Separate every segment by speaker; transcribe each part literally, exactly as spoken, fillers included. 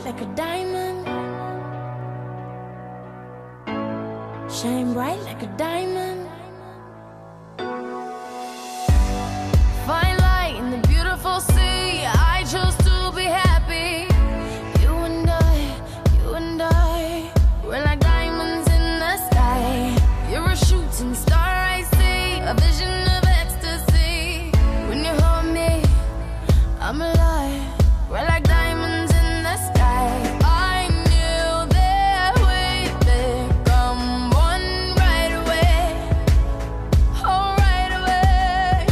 Speaker 1: like a diamond. Shine bright like a diamond. Fine light in the beautiful sea. I chose to be happy. You and I, you and I, we're like diamonds in the sky. You're a shooting star, I see, a vision of ecstasy. When you hold me, I'm alive. We're like diamonds in the sky. I knew that we'd become one right away. Oh, right away.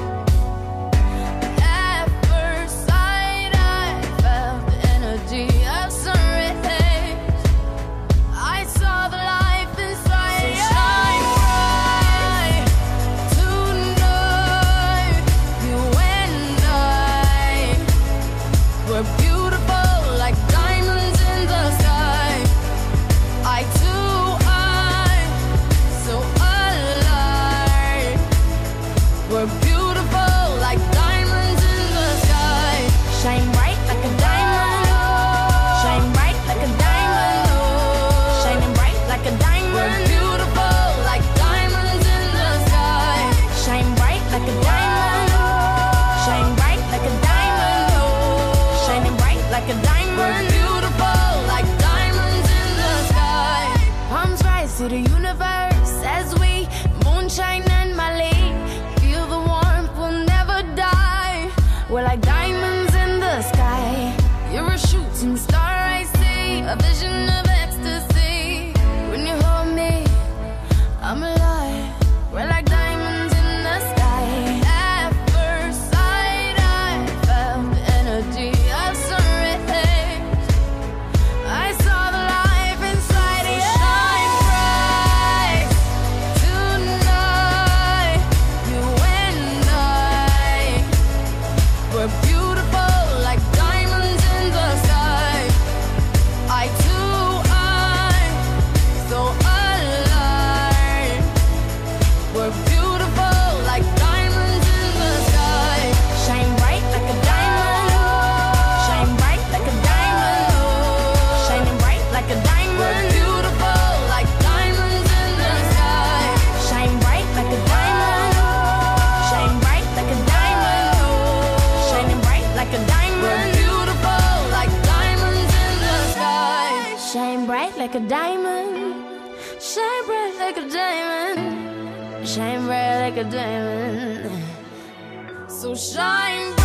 Speaker 1: At first sight, I felt the energy of sun rays. I saw the life inside you. So shine bright tonight. You and I, we're beautiful like diamonds in the sky. I too, I'm so alive. We're beautiful like diamonds in the sky. Shine bright like a diamond. Shine bright like a diamond. Shining bright like a diamond. We're beautiful like diamonds in the sky. Shine bright like a diamond. Shine bright like a diamond. Shining bright like a diamond. We're beautiful like diamonds in the sky. Palms rise to the universe as we moonshine and Malay. Feel the warmth, we'll never die. We're like diamonds in the sky. You're a shooting star, I see, a vision of ecstasy. When you hold me, I'm alive. We're like diamonds in the sky. At first sight, I felt the energy of sun rays. I saw the life inside you. Shine bright tonight. You and I, we're beautiful like diamonds in the sky. I too, I'm so alive. We're beautiful like diamonds in the sky. Shine bright like a diamond. Shine bright like a diamond. Shining bright like a diamond. We're beautiful like diamonds in the sky. Shine bright like a diamond. Shine bright like a diamond. Shining bright like a diamond. We're beautiful like diamonds in the sky. Shine bright like a diamond. Shine bright like a diamond. Shine bright like a diamond. So shine bright.